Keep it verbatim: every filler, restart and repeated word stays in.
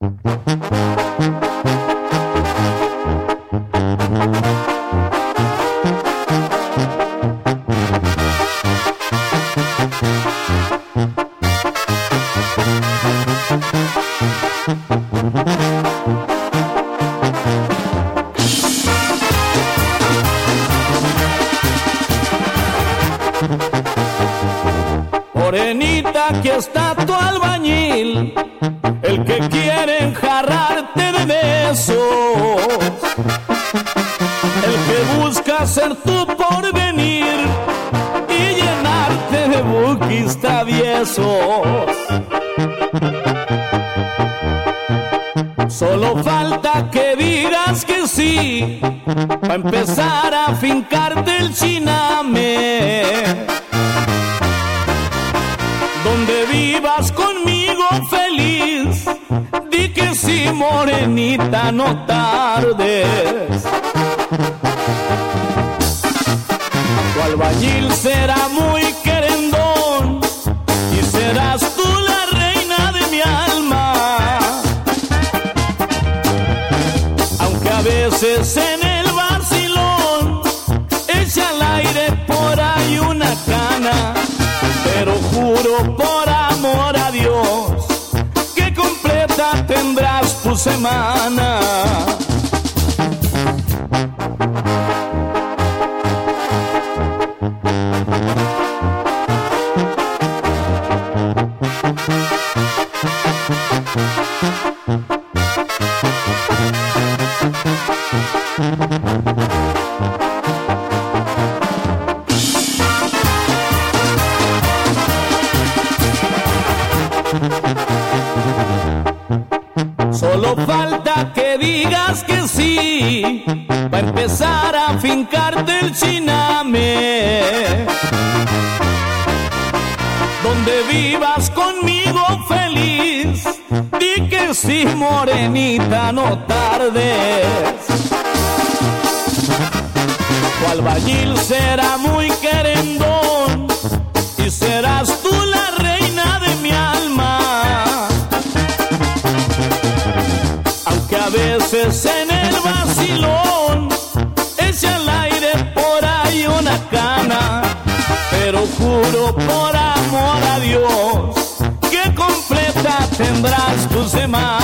Morenita, aquí está tu albañil, el que quiere enjarrarte de besos, el que busca ser tu porvenir y llenarte de buquis traviesos. Solo falta que digas que sí, pa' empezar a fincarte el chiname. Donde vivas conmigo feliz, di que sí, morenita, no tardes. Tu albañil será muy querendón y serás tú la reina de mi alma. Aunque a veces en el vacilón echa al aire por ahí una cana, pero juro por amor a Dios que completa tendrás tu semana. Solo falta que digas que sí, pa' empezar a fincarte el chiname. Donde vivas conmigo feliz, di que sí, morenita, no tardes. Tu albañil será muy querendón y serás tú la reina de mi alma. Aunque a veces en el vacilón echa al aire por ahí una cana, pero juro por amor a Dios que completa tendrás tu semana.